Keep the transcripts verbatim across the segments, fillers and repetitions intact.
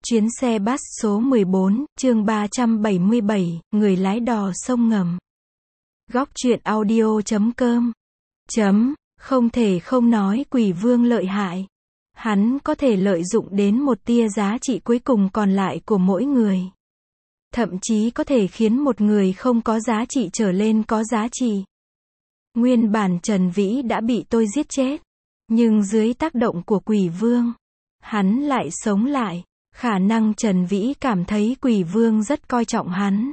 Chuyến xe bus số mười bốn, chương ba trăm bảy mươi bảy, người lái đò sông ngầm. Góc truyện audio chấm com. Chấm, không thể không nói Quỷ Vương lợi hại. Hắn có thể lợi dụng đến một tia giá trị cuối cùng còn lại của mỗi người. Thậm chí có thể khiến một người không có giá trị trở lên có giá trị. Nguyên bản Trần Vĩ đã bị tôi giết chết. Nhưng dưới tác động của Quỷ Vương, hắn lại sống lại. Khả năng Trần Vĩ cảm thấy Quỷ Vương rất coi trọng hắn.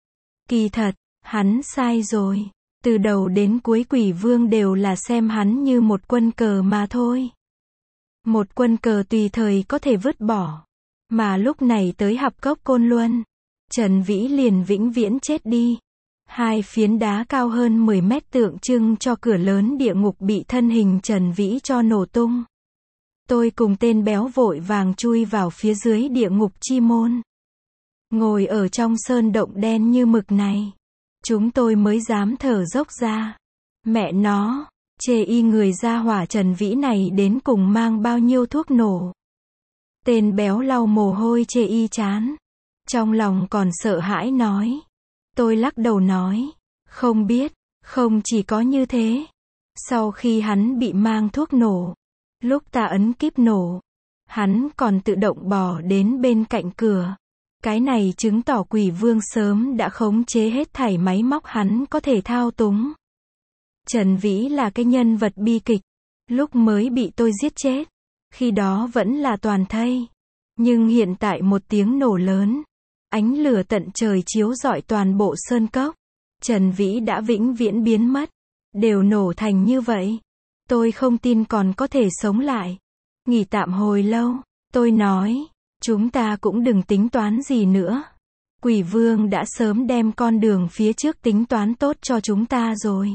Kỳ thật, hắn sai rồi. Từ đầu đến cuối Quỷ Vương đều là xem hắn như một quân cờ mà thôi. Một quân cờ tùy thời có thể vứt bỏ. Mà lúc này tới Hạp Cốc Côn Luân, Trần Vĩ liền vĩnh viễn chết đi. Hai phiến đá cao hơn mười mét tượng trưng cho cửa lớn địa ngục bị thân hình Trần Vĩ cho nổ tung. Tôi cùng tên béo vội vàng chui vào phía dưới địa ngục chi môn. Ngồi ở trong sơn động đen như mực này, chúng tôi mới dám thở dốc ra. Mẹ nó, chê y người ra hỏa Trần Vĩ này đến cùng mang bao nhiêu thuốc nổ. Tên béo lau mồ hôi chê y chán. Trong lòng còn sợ hãi nói. Tôi lắc đầu nói, không biết, không chỉ có như thế. Sau khi hắn bị mang thuốc nổ, lúc ta ấn kíp nổ, hắn còn tự động bò đến bên cạnh cửa. Cái này chứng tỏ Quỷ Vương sớm đã khống chế hết thảy máy móc hắn có thể thao túng. Trần Vĩ là cái nhân vật bi kịch. Lúc mới bị tôi giết chết, khi đó vẫn là toàn thây. Nhưng hiện tại một tiếng nổ lớn, ánh lửa tận trời chiếu rọi toàn bộ sơn cốc. Trần Vĩ đã vĩnh viễn biến mất. Đều nổ thành như vậy. Tôi không tin còn có thể sống lại. Nghỉ tạm hồi lâu, tôi nói, chúng ta cũng đừng tính toán gì nữa. Quỷ Vương đã sớm đem con đường phía trước tính toán tốt cho chúng ta rồi.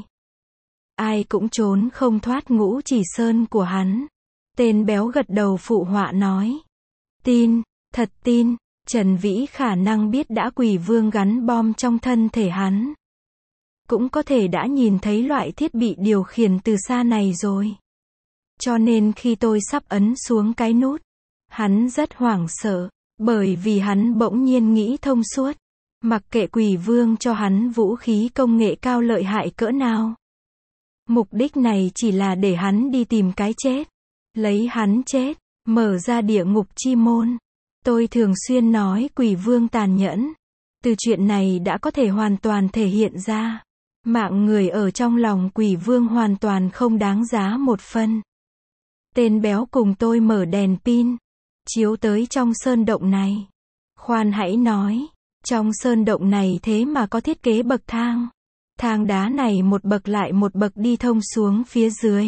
Ai cũng trốn không thoát ngũ chỉ sơn của hắn. Tên béo gật đầu phụ họa nói. Tin, thật tin, Trần Vĩ khả năng biết đã Quỷ Vương gắn bom trong thân thể hắn. Cũng có thể đã nhìn thấy loại thiết bị điều khiển từ xa này rồi. Cho nên khi tôi sắp ấn xuống cái nút, hắn rất hoảng sợ, bởi vì hắn bỗng nhiên nghĩ thông suốt. Mặc kệ Quỷ Vương cho hắn vũ khí công nghệ cao lợi hại cỡ nào. Mục đích này chỉ là để hắn đi tìm cái chết. Lấy hắn chết, mở ra địa ngục chi môn. Tôi thường xuyên nói Quỷ Vương tàn nhẫn. Từ chuyện này đã có thể hoàn toàn thể hiện ra. Mạng người ở trong lòng Quỷ Vương hoàn toàn không đáng giá một phân. Tên béo cùng tôi mở đèn pin, chiếu tới trong sơn động này. Khoan hãy nói, trong sơn động này thế mà có thiết kế bậc thang. Thang đá này một bậc lại một bậc đi thông xuống phía dưới.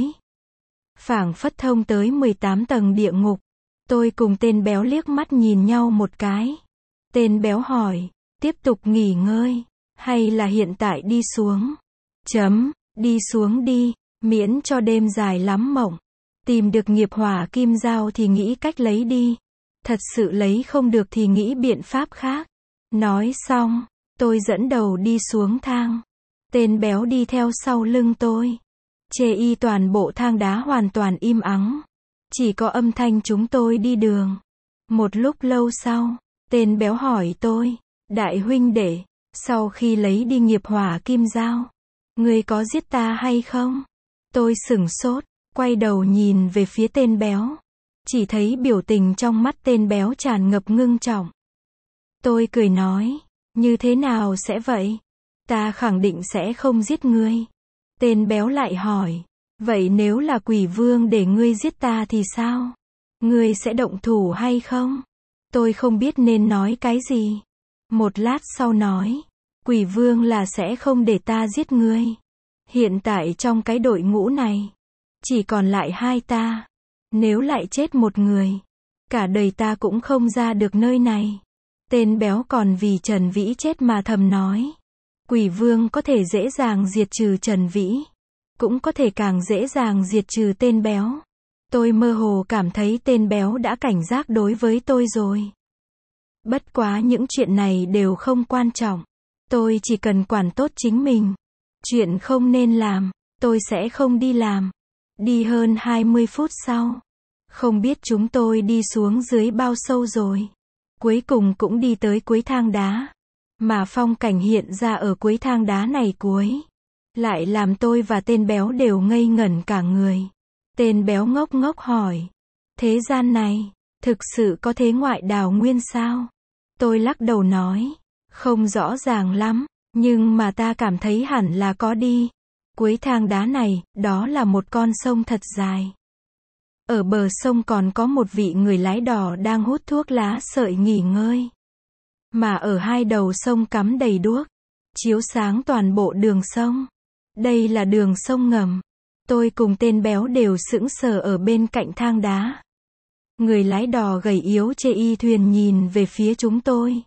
Phảng phất thông tới mười tám tầng địa ngục. Tôi cùng tên béo liếc mắt nhìn nhau một cái. Tên béo hỏi, tiếp tục nghỉ ngơi, hay là hiện tại đi xuống? Chấm, đi xuống đi, miễn cho đêm dài lắm mộng. Tìm được nghiệp hỏa kim dao thì nghĩ cách lấy đi. Thật sự lấy không được thì nghĩ biện pháp khác. Nói xong, tôi dẫn đầu đi xuống thang. Tên béo đi theo sau lưng tôi. Chê y toàn bộ thang đá hoàn toàn im ắng. Chỉ có âm thanh chúng tôi đi đường. Một lúc lâu sau, tên béo hỏi tôi, đại huynh đệ, sau khi lấy đi nghiệp hỏa kim dao, ngươi có giết ta hay không? Tôi sửng sốt, quay đầu nhìn về phía tên béo. Chỉ thấy biểu tình trong mắt tên béo tràn ngập ngưng trọng. Tôi cười nói, như thế nào sẽ vậy? Ta khẳng định sẽ không giết ngươi. Tên béo lại hỏi, vậy nếu là Quỷ Vương để ngươi giết ta thì sao? Ngươi sẽ động thủ hay không? Tôi không biết nên nói cái gì. Một lát sau nói, Quỷ Vương là sẽ không để ta giết ngươi. Hiện tại trong cái đội ngũ này, chỉ còn lại hai ta. Nếu lại chết một người, cả đời ta cũng không ra được nơi này. Tên béo còn vì Trần Vĩ chết mà thầm nói. Quỷ Vương có thể dễ dàng diệt trừ Trần Vĩ, cũng có thể càng dễ dàng diệt trừ tên béo. Tôi mơ hồ cảm thấy tên béo đã cảnh giác đối với tôi rồi. Bất quá những chuyện này đều không quan trọng. Tôi chỉ cần quản tốt chính mình. Chuyện không nên làm, tôi sẽ không đi làm. Đi hơn hai mươi phút sau, không biết chúng tôi đi xuống dưới bao sâu rồi. Cuối cùng cũng đi tới cuối thang đá. Mà phong cảnh hiện ra ở cuối thang đá này cuối. Lại làm tôi và tên béo đều ngây ngẩn cả người. Tên béo ngốc ngốc hỏi. Thế gian này, thực sự có thế ngoại đào nguyên sao? Tôi lắc đầu nói. Không rõ ràng lắm, nhưng mà ta cảm thấy hẳn là có đi. Cuối thang đá này, đó là một con sông thật dài. Ở bờ sông còn có một vị người lái đò đang hút thuốc lá sợi nghỉ ngơi. Mà ở hai đầu sông cắm đầy đuốc, chiếu sáng toàn bộ đường sông. Đây là đường sông ngầm. Tôi cùng tên béo đều sững sờ ở bên cạnh thang đá. Người lái đò gầy yếu chê y thuyền nhìn về phía chúng tôi.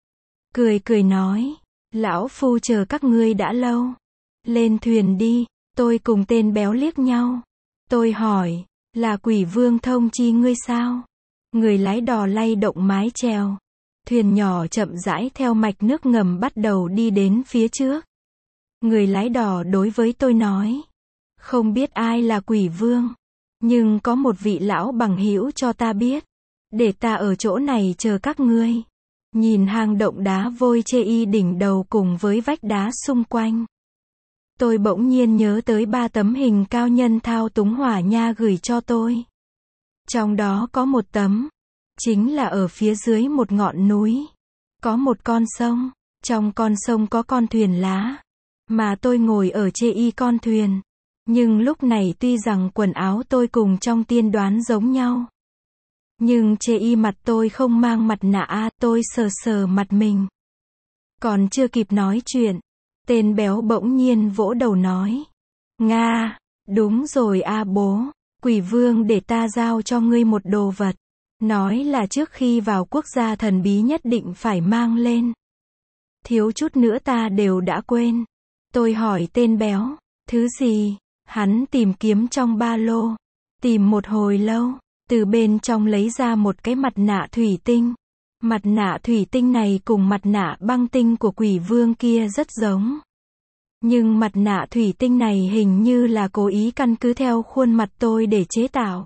Cười cười nói, lão phu chờ các ngươi đã lâu. Lên thuyền đi, tôi cùng tên béo liếc nhau. Tôi hỏi, là quỷ vương thông chi ngươi sao? Người lái đò lay động mái chèo. Thuyền nhỏ chậm rãi theo mạch nước ngầm bắt đầu đi đến phía trước. Người lái đò đối với tôi nói, không biết ai là quỷ vương, nhưng có một vị lão bằng hữu cho ta biết, để ta ở chỗ này chờ các ngươi. Nhìn hang động đá vôi chê y đỉnh đầu cùng với vách đá xung quanh. Tôi bỗng nhiên nhớ tới ba tấm hình cao nhân thao túng hỏa nha gửi cho tôi. Trong đó có một tấm, chính là ở phía dưới một ngọn núi. Có một con sông, trong con sông có con thuyền lá. Mà tôi ngồi ở chê y con thuyền. Nhưng lúc này tuy rằng quần áo tôi cùng trong tiên đoán giống nhau. Nhưng chê y mặt tôi không mang mặt nạ a, tôi sờ sờ mặt mình. Còn chưa kịp nói chuyện, tên béo bỗng nhiên vỗ đầu nói. Nga, đúng rồi a bố, quỷ vương để ta giao cho ngươi một đồ vật. Nói là trước khi vào quốc gia thần bí nhất định phải mang lên. Thiếu chút nữa ta đều đã quên. Tôi hỏi tên béo, thứ gì? Hắn tìm kiếm trong ba lô. Tìm một hồi lâu, từ bên trong lấy ra một cái mặt nạ thủy tinh. Mặt nạ thủy tinh này cùng mặt nạ băng tinh của quỷ vương kia rất giống. Nhưng mặt nạ thủy tinh này hình như là cố ý căn cứ theo khuôn mặt tôi để chế tạo.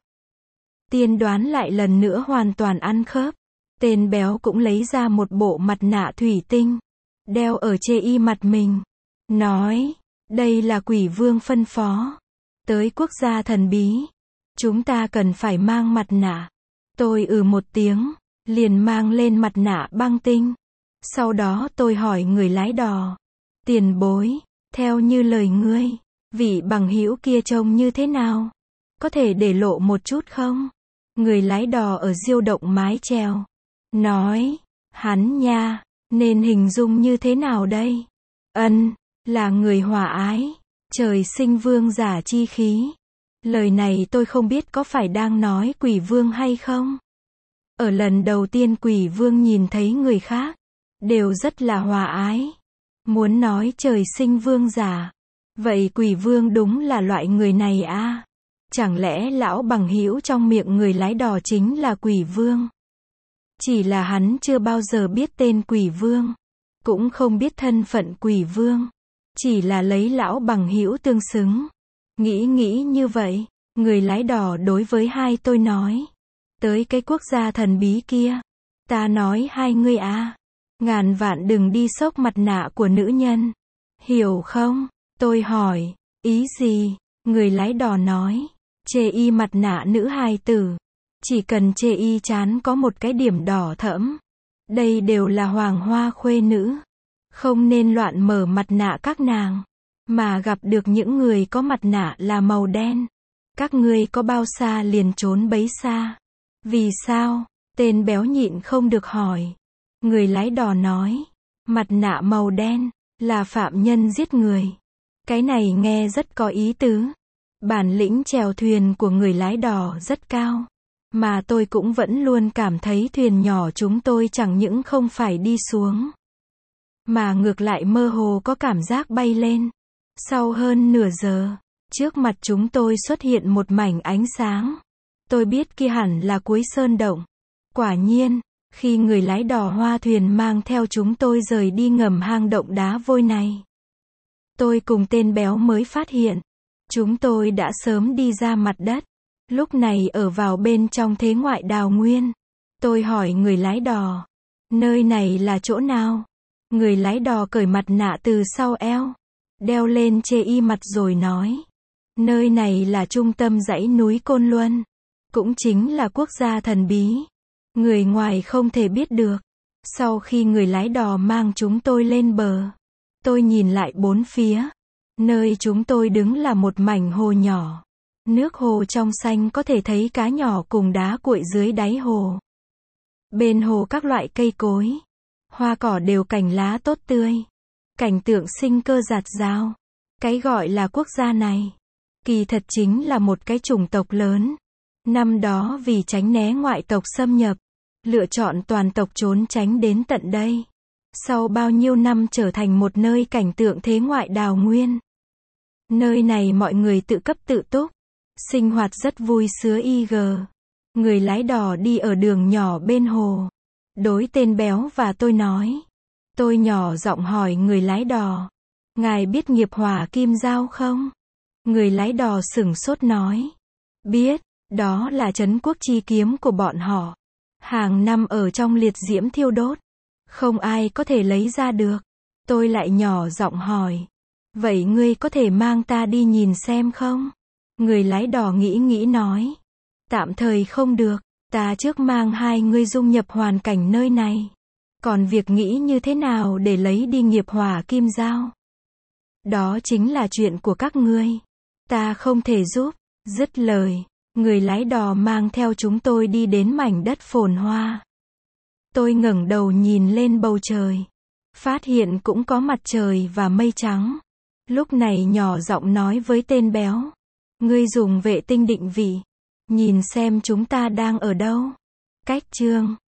Tiên đoán lại lần nữa hoàn toàn ăn khớp. Tên béo cũng lấy ra một bộ mặt nạ thủy tinh, đeo ở chê y mặt mình. Nói, đây là quỷ vương phân phó. Tới quốc gia thần bí, chúng ta cần phải mang mặt nạ. Tôi ừ một tiếng, liền mang lên mặt nạ băng tinh. Sau đó tôi hỏi người lái đò. Tiền bối, theo như lời ngươi, vị bằng hữu kia trông như thế nào? Có thể để lộ một chút không? Người lái đò ở diêu động mái chèo. Nói, hắn nha, nên hình dung như thế nào đây? Ân, là người hòa ái, trời sinh vương giả chi khí. Lời này tôi không biết có phải đang nói quỷ vương hay không? Ở lần đầu tiên quỷ vương nhìn thấy người khác, đều rất là hòa ái. Muốn nói trời sinh vương giả, vậy quỷ vương đúng là loại người này à? Chẳng lẽ lão bằng hữu trong miệng người lái đò chính là quỷ vương? Chỉ là hắn chưa bao giờ biết tên quỷ vương, cũng không biết thân phận quỷ vương, chỉ là lấy lão bằng hữu tương xứng. Nghĩ nghĩ như vậy, người lái đò đối với hai tôi nói, tới cái quốc gia thần bí kia, ta nói hai ngươi à, ngàn vạn đừng đi xốc mặt nạ của nữ nhân, hiểu không? Tôi hỏi, ý gì? Người lái đò nói, chê y mặt nạ nữ hài tử, chỉ cần chê y chán có một cái điểm đỏ thẫm, đây đều là hoàng hoa khuê nữ, không nên loạn mở mặt nạ các nàng, mà gặp được những người có mặt nạ là màu đen, các ngươi có bao xa liền trốn bấy xa. Vì sao? Tên béo nhịn không được hỏi. Người lái đò nói, mặt nạ màu đen là phạm nhân giết người. Cái này nghe rất có ý tứ. Bản lĩnh chèo thuyền của người lái đò rất cao, mà tôi cũng vẫn luôn cảm thấy thuyền nhỏ chúng tôi chẳng những không phải đi xuống, mà ngược lại mơ hồ có cảm giác bay lên. Sau hơn nửa giờ, trước mặt chúng tôi xuất hiện một mảnh ánh sáng. Tôi biết kia hẳn là cuối sơn động. Quả nhiên, khi người lái đò hoa thuyền mang theo chúng tôi rời đi ngầm hang động đá vôi này, tôi cùng tên béo mới phát hiện, chúng tôi đã sớm đi ra mặt đất, lúc này ở vào bên trong thế ngoại đào nguyên. Tôi hỏi người lái đò, Nơi này là chỗ nào? Người lái đò cởi mặt nạ từ sau eo, đeo lên chê y mặt rồi nói. Nơi này là trung tâm dãy núi Côn Luân. Cũng chính là quốc gia thần bí. Người ngoài không thể biết được. Sau khi người lái đò mang chúng tôi lên bờ, tôi nhìn lại bốn phía. Nơi chúng tôi đứng là một mảnh hồ nhỏ. Nước hồ trong xanh có thể thấy cá nhỏ cùng đá cuội dưới đáy hồ. Bên hồ các loại cây cối, hoa cỏ đều cành lá tốt tươi. Cảnh tượng sinh cơ rạt rào. Cái gọi là quốc gia này, kỳ thật chính là một cái chủng tộc lớn. Năm đó vì tránh né ngoại tộc xâm nhập, lựa chọn toàn tộc trốn tránh đến tận đây. Sau bao nhiêu năm trở thành một nơi cảnh tượng thế ngoại đào nguyên. Nơi này mọi người tự cấp tự túc, sinh hoạt rất vui sướng y gờ. Người lái đò đi ở đường nhỏ bên hồ. Đối tên béo và tôi nói. Tôi nhỏ giọng hỏi người lái đò. Ngài biết nghiệp hỏa kim giao không? Người lái đò sửng sốt nói. Biết, đó là trấn quốc chi kiếm của bọn họ. Hàng năm ở trong liệt diễm thiêu đốt. Không ai có thể lấy ra được. Tôi lại nhỏ giọng hỏi. Vậy ngươi có thể mang ta đi nhìn xem không? Người lái đò nghĩ nghĩ nói. Tạm thời không được, ta trước mang hai ngươi dung nhập hoàn cảnh nơi này. Còn việc nghĩ như thế nào để lấy đi nghiệp hỏa kim giao? Đó chính là chuyện của các ngươi. Ta không thể giúp. Dứt lời, người lái đò mang theo chúng tôi đi đến mảnh đất phồn hoa. Tôi ngẩng đầu nhìn lên bầu trời. Phát hiện cũng có mặt trời và mây trắng. Lúc này nhỏ giọng nói với tên béo. Ngươi dùng vệ tinh định vị. Nhìn xem chúng ta đang ở đâu. Cách chương